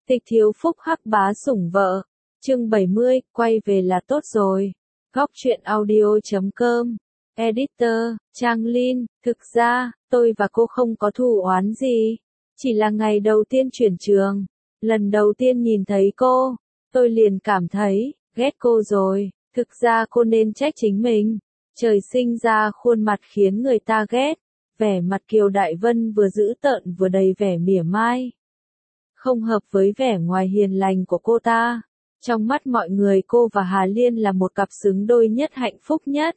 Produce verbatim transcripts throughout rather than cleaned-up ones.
Tịch thiếu phúc hắc bá sủng vợ. Chương bảy mươi, quay về là tốt rồi. Góc truyện audio chấm com. Editor, Trang Linh, thực ra, tôi và cô không có thù oán gì. Chỉ là ngày đầu tiên chuyển trường. Lần đầu tiên nhìn thấy cô, tôi liền cảm thấy, ghét cô rồi. Thực ra cô nên trách chính mình. Trời sinh ra khuôn mặt khiến người ta ghét. Vẻ mặt Kiều Đại Vân vừa dữ tợn vừa đầy vẻ mỉa mai. Không hợp với vẻ ngoài hiền lành của cô ta. Trong mắt mọi người cô và Hà Liên là một cặp xứng đôi nhất, hạnh phúc nhất.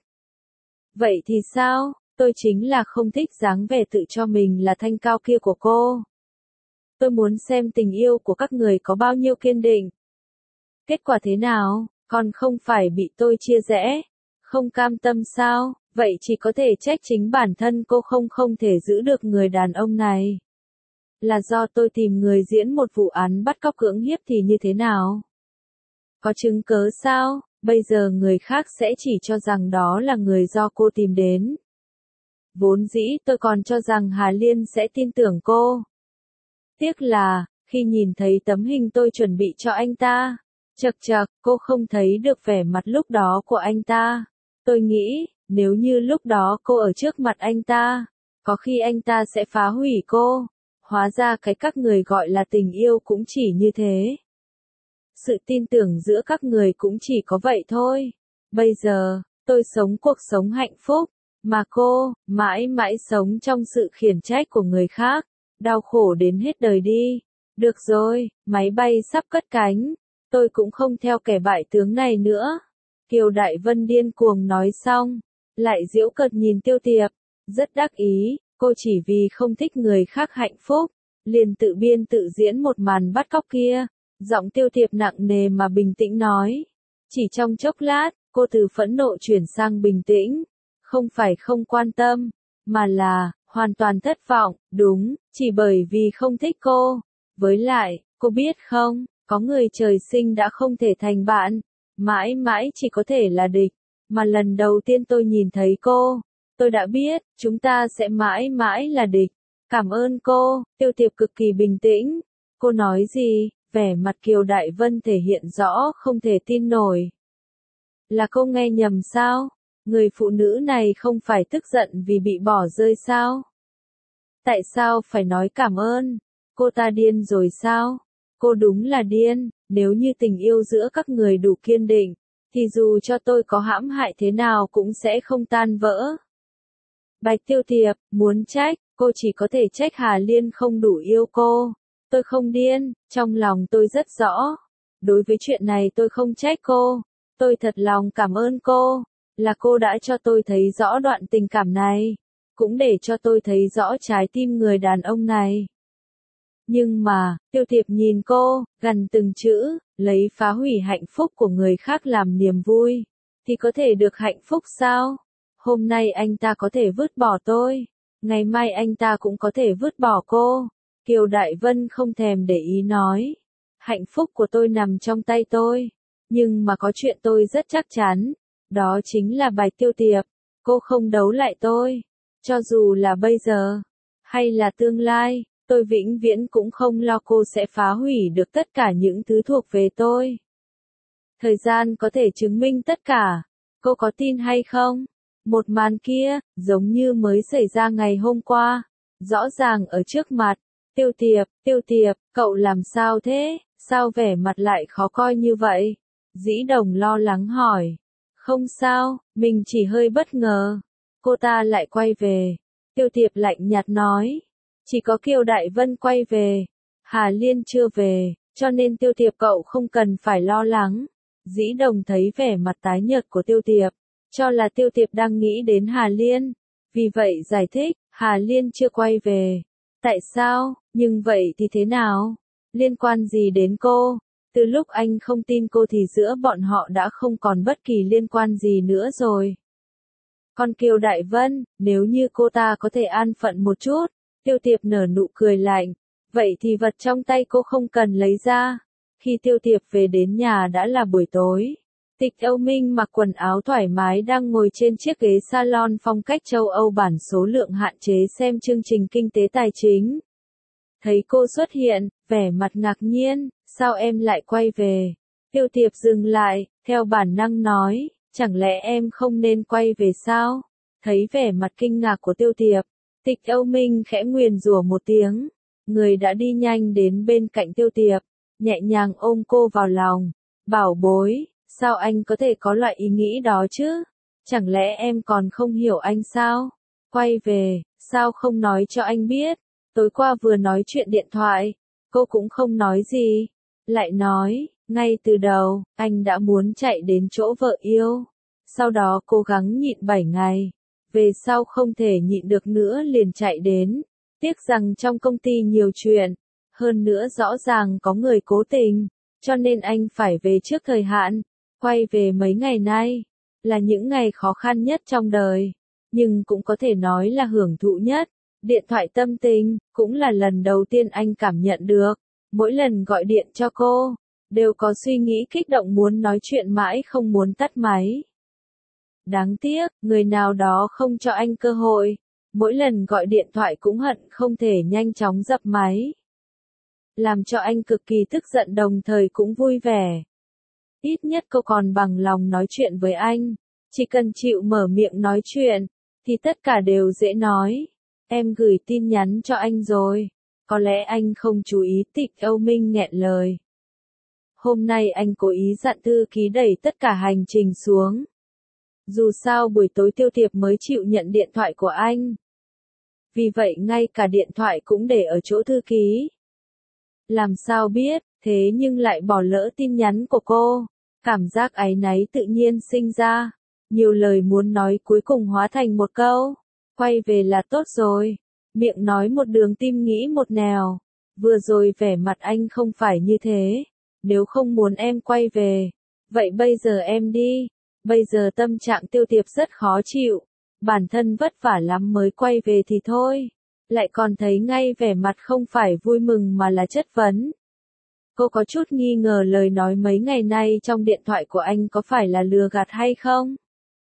Vậy thì sao? Tôi chính là không thích dáng vẻ tự cho mình là thanh cao kia của cô. Tôi muốn xem tình yêu của các người có bao nhiêu kiên định. Kết quả thế nào? Còn không phải bị tôi chia rẽ? Không cam tâm sao? Vậy chỉ có thể trách chính bản thân cô không không thể giữ được người đàn ông này. Là do tôi tìm người diễn một vụ án bắt cóc cưỡng hiếp thì như thế nào? Có chứng cớ sao? Bây giờ người khác sẽ chỉ cho rằng đó là người do cô tìm đến. Vốn dĩ tôi còn cho rằng Hà Liên sẽ tin tưởng cô. Tiếc là, khi nhìn thấy tấm hình tôi chuẩn bị cho anh ta, chật chật, cô không thấy được vẻ mặt lúc đó của anh ta. Tôi nghĩ, nếu như lúc đó cô ở trước mặt anh ta, có khi anh ta sẽ phá hủy cô. Hóa ra cái các người gọi là tình yêu cũng chỉ như thế. Sự tin tưởng giữa các người cũng chỉ có vậy thôi. Bây giờ, tôi sống cuộc sống hạnh phúc, mà cô, mãi mãi sống trong sự khiển trách của người khác, đau khổ đến hết đời đi. Được rồi, máy bay sắp cất cánh, tôi cũng không theo kẻ bại tướng này nữa. Kiều Đại Vân điên cuồng nói xong, lại giễu cợt nhìn Tiêu Tiệp, rất đắc ý, cô chỉ vì không thích người khác hạnh phúc, liền tự biên tự diễn một màn bắt cóc kia. Giọng Tiêu Tiệp nặng nề mà bình tĩnh nói. Chỉ trong chốc lát, cô từ phẫn nộ chuyển sang bình tĩnh. Không phải không quan tâm, mà là, hoàn toàn thất vọng, đúng, chỉ bởi vì không thích cô. Với lại, cô biết không, có người trời sinh đã không thể thành bạn, mãi mãi chỉ có thể là địch. Mà lần đầu tiên tôi nhìn thấy cô, tôi đã biết, chúng ta sẽ mãi mãi là địch. Cảm ơn cô, Tiêu Tiệp cực kỳ bình tĩnh. Cô nói gì? Vẻ mặt Kiều Đại Vân thể hiện rõ không thể tin nổi. Là cô nghe nhầm sao? Người phụ nữ này không phải tức giận vì bị bỏ rơi sao? Tại sao phải nói cảm ơn? Cô ta điên rồi sao? Cô đúng là điên, nếu như tình yêu giữa các người đủ kiên định, thì dù cho tôi có hãm hại thế nào cũng sẽ không tan vỡ. Bạch Tiêu Tiệp, muốn trách, cô chỉ có thể trách Hà Liên không đủ yêu cô. Tôi không điên, trong lòng tôi rất rõ. Đối với chuyện này tôi không trách cô. Tôi thật lòng cảm ơn cô. Là cô đã cho tôi thấy rõ đoạn tình cảm này. Cũng để cho tôi thấy rõ trái tim người đàn ông này. Nhưng mà, Tiêu Tiệp nhìn cô, gằn từng chữ, lấy phá hủy hạnh phúc của người khác làm niềm vui. Thì có thể được hạnh phúc sao? Hôm nay anh ta có thể vứt bỏ tôi. Ngày mai anh ta cũng có thể vứt bỏ cô. Kiều Đại Vân không thèm để ý nói. Hạnh phúc của tôi nằm trong tay tôi. Nhưng mà có chuyện tôi rất chắc chắn. Đó chính là Bạch Tiêu Tiệp. Cô không đấu lại tôi. Cho dù là bây giờ, hay là tương lai, tôi vĩnh viễn cũng không lo cô sẽ phá hủy được tất cả những thứ thuộc về tôi. Thời gian có thể chứng minh tất cả. Cô có tin hay không? Một màn kia, giống như mới xảy ra ngày hôm qua. Rõ ràng ở trước mặt. Tiêu Tiệp, Tiêu Tiệp, cậu làm sao thế? Sao vẻ mặt lại khó coi như vậy? Dĩ Đồng lo lắng hỏi. Không sao, mình chỉ hơi bất ngờ. Cô ta lại quay về. Tiêu Tiệp lạnh nhạt nói. Chỉ có Kiều Đại Vân quay về. Hà Liên chưa về, cho nên Tiêu Tiệp cậu không cần phải lo lắng. Dĩ Đồng thấy vẻ mặt tái nhợt của Tiêu Tiệp, cho là Tiêu Tiệp đang nghĩ đến Hà Liên. Vì vậy giải thích, Hà Liên chưa quay về. Tại sao? Nhưng vậy thì thế nào? Liên quan gì đến cô? Từ lúc anh không tin cô thì giữa bọn họ đã không còn bất kỳ liên quan gì nữa rồi. Còn Kiều Đại Vân, nếu như cô ta có thể an phận một chút, Tiêu Tiệp nở nụ cười lạnh. Vậy thì vật trong tay cô không cần lấy ra. Khi Tiêu Tiệp về đến nhà đã là buổi tối. Tịch Âu Minh mặc quần áo thoải mái đang ngồi trên chiếc ghế salon phong cách châu Âu bản số lượng hạn chế xem chương trình kinh tế tài chính. Thấy cô xuất hiện, vẻ mặt ngạc nhiên, sao em lại quay về? Tiêu Tiệp dừng lại, theo bản năng nói, chẳng lẽ em không nên quay về sao? Thấy vẻ mặt kinh ngạc của Tiêu Tiệp, Tịch Âu Minh khẽ nguyền rủa một tiếng, người đã đi nhanh đến bên cạnh Tiêu Tiệp, nhẹ nhàng ôm cô vào lòng, bảo bối, sao anh có thể có loại ý nghĩ đó chứ? Chẳng lẽ em còn không hiểu anh sao? Quay về, sao không nói cho anh biết? Tối qua vừa nói chuyện điện thoại, cô cũng không nói gì, lại nói, ngay từ đầu, anh đã muốn chạy đến chỗ vợ yêu, sau đó cố gắng nhịn bảy ngày, về sau không thể nhịn được nữa liền chạy đến, tiếc rằng trong công ty nhiều chuyện, hơn nữa rõ ràng có người cố tình, cho nên anh phải về trước thời hạn, quay về mấy ngày nay, là những ngày khó khăn nhất trong đời, nhưng cũng có thể nói là hưởng thụ nhất. Điện thoại tâm tình, cũng là lần đầu tiên anh cảm nhận được, mỗi lần gọi điện cho cô, đều có suy nghĩ kích động muốn nói chuyện mãi không muốn tắt máy. Đáng tiếc, người nào đó không cho anh cơ hội, mỗi lần gọi điện thoại cũng hận không thể nhanh chóng dập máy. Làm cho anh cực kỳ tức giận đồng thời cũng vui vẻ. Ít nhất cô còn bằng lòng nói chuyện với anh, chỉ cần chịu mở miệng nói chuyện, thì tất cả đều dễ nói. Em gửi tin nhắn cho anh rồi, có lẽ anh không chú ý. Tịch Âu Minh nghẹn lời. Hôm nay anh cố ý dặn thư ký đẩy tất cả hành trình xuống. Dù sao buổi tối Tiêu Tiệp mới chịu nhận điện thoại của anh. Vì vậy ngay cả điện thoại cũng để ở chỗ thư ký. Làm sao biết, thế nhưng lại bỏ lỡ tin nhắn của cô. Cảm giác áy náy tự nhiên sinh ra. Nhiều lời muốn nói cuối cùng hóa thành một câu. Quay về là tốt rồi. Miệng nói một đường tim nghĩ một nẻo. Vừa rồi vẻ mặt anh không phải như thế. Nếu không muốn em quay về, vậy bây giờ em đi. Bây giờ tâm trạng Tiêu Tiệp rất khó chịu. Bản thân vất vả lắm mới quay về thì thôi. Lại còn thấy ngay vẻ mặt không phải vui mừng mà là chất vấn. Cô có chút nghi ngờ lời nói mấy ngày nay trong điện thoại của anh có phải là lừa gạt hay không?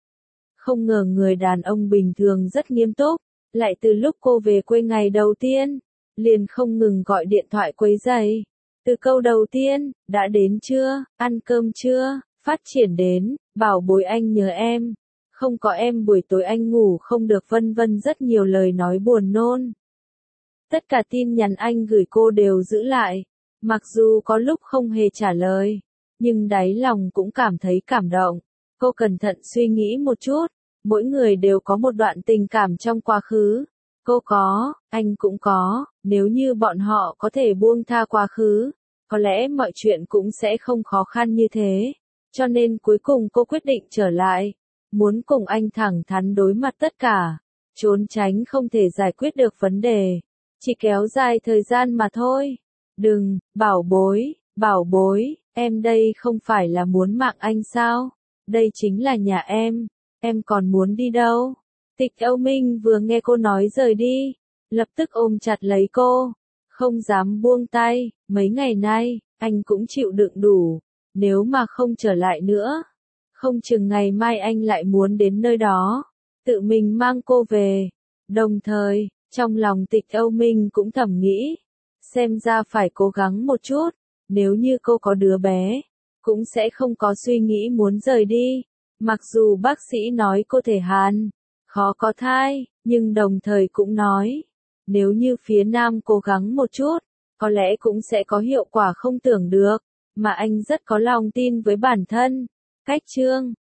Không ngờ người đàn ông bình thường rất nghiêm túc, lại từ lúc cô về quê ngày đầu tiên, liền không ngừng gọi điện thoại quấy rầy. Từ câu đầu tiên, đã đến chưa, ăn cơm chưa, phát triển đến, bảo bối anh nhớ em, không có em buổi tối anh ngủ không được vân vân rất nhiều lời nói buồn nôn. Tất cả tin nhắn anh gửi cô đều giữ lại, mặc dù có lúc không hề trả lời, nhưng đáy lòng cũng cảm thấy cảm động. Cô cẩn thận suy nghĩ một chút, mỗi người đều có một đoạn tình cảm trong quá khứ. Cô có, anh cũng có, nếu như bọn họ có thể buông tha quá khứ, có lẽ mọi chuyện cũng sẽ không khó khăn như thế. Cho nên cuối cùng cô quyết định trở lại, muốn cùng anh thẳng thắn đối mặt tất cả, trốn tránh không thể giải quyết được vấn đề, chỉ kéo dài thời gian mà thôi. Đừng, bảo bối, bảo bối, em đây không phải là muốn mạng anh sao? Đây chính là nhà em, em còn muốn đi đâu? Tịch Âu Minh vừa nghe cô nói rời đi, lập tức ôm chặt lấy cô, không dám buông tay, mấy ngày nay, anh cũng chịu đựng đủ, nếu mà không trở lại nữa, không chừng ngày mai anh lại muốn đến nơi đó, tự mình mang cô về. Đồng thời, trong lòng Tịch Âu Minh cũng thầm nghĩ, xem ra phải cố gắng một chút, nếu như cô có đứa bé, cũng sẽ không có suy nghĩ muốn rời đi. Mặc dù bác sĩ nói cô thể hàn, khó có thai, nhưng đồng thời cũng nói, nếu như phía nam cố gắng một chút, có lẽ cũng sẽ có hiệu quả không tưởng được, mà anh rất có lòng tin với bản thân. Cách chương